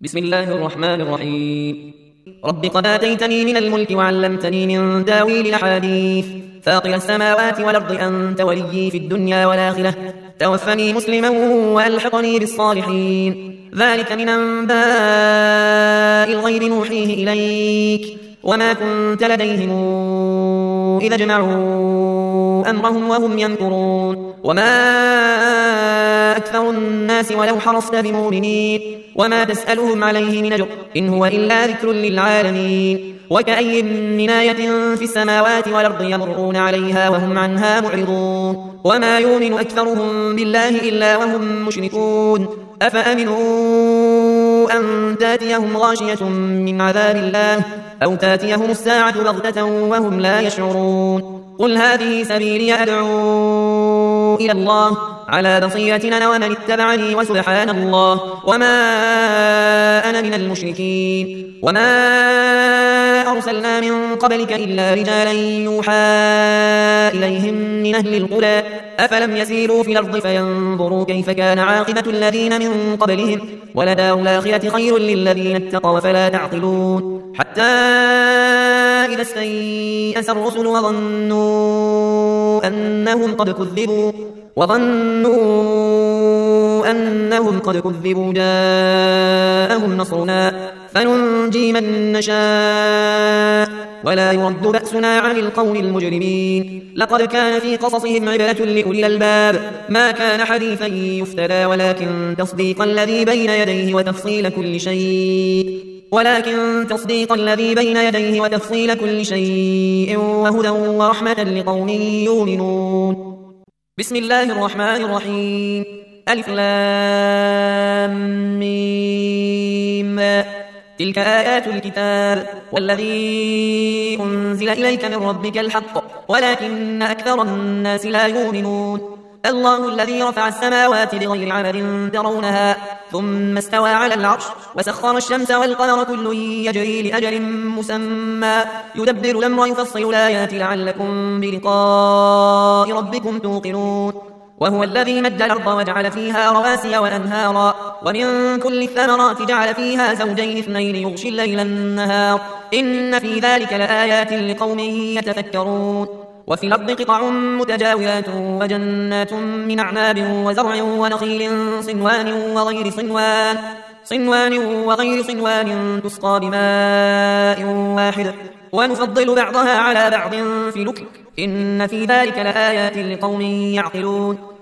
بسم الله الرحمن الرحيم. رب قد آتيتني من الملك وعلمتني من تاويل الأحاديث، فاطر السماوات والأرض أنت وليي في الدنيا والآخرة، توفني مسلما وألحقني بالصالحين. ذلك من أنباء الغيب نوحيه إليك، وما كنت لديهم إذا اجمعوا أمرهم وهم يمكرون. وما أكثر الناس ولو حرصت بمؤمنين، وما تسألهم عليه من أجر إن هو إلا ذكر للعالمين. وكأي من آية في السماوات والأرض يمرون عليها وهم عنها معرضون، وما يؤمن أكثرهم بالله إلا وهم مشركون. أفأمنوا أن تاتيهم غاشية من عذاب الله أو تاتيهم الساعة بغتة وهم لا يشعرون. قل هذه سبيلي أدعو إلى الله على بصيرة أنا ومن اتبعني وسبحان الله وما أنا من المشركين. وما أرسلنا من قبلك إلا رجالا يوحى إليهم من أهل القرى أفلم يسيروا في الأرض فينظروا كيف كان عاقبة الذين من قبلهم ولدار الآخرة خير للذين اتقوا فلا تعقلون. حتى إذا استيأس الرسل وظنوا أنهم قد كذبوا جاءهم نصرنا فننجي من نشاء ولا يرد بأسنا عن القوم المجرمين. لقد كان في قصصهم عبرة لأولي الألباب، ما كان حديثا يفترى ولكن تصديق الذي بين يديه وتفصيل كل شيء وهدى ورحمة لقوم يؤمنون. بسم الله الرحمن الرحيم. ألف لام ميم. تلك آيات الكتاب والذي أنزل إليك من ربك الحق ولكن أكثر الناس لا يؤمنون. الله الذي رفع السماوات بغير عمد ترونها ثم استوى على العرش وسخر الشمس والقمر كل يجري لأجل مسمى يدبر الأمر يفصل الآيات لعلكم بلقاء ربكم توقنون. وهو الذي مد الأرض وجعل فيها رواسي وأنهارا ومن كل الثمرات جعل فيها زوجين اثنين يغشي الليل النهار إن في ذلك لآيات لقوم يتفكرون. وفي الأرض قطع متجاورات وجنات من أعناب وزرع ونخيل صنوان وغير صنوان تسقى بماء واحد ونفضل بعضها على بعض في الأكل إن في ذلك لآيات لقوم يعقلون.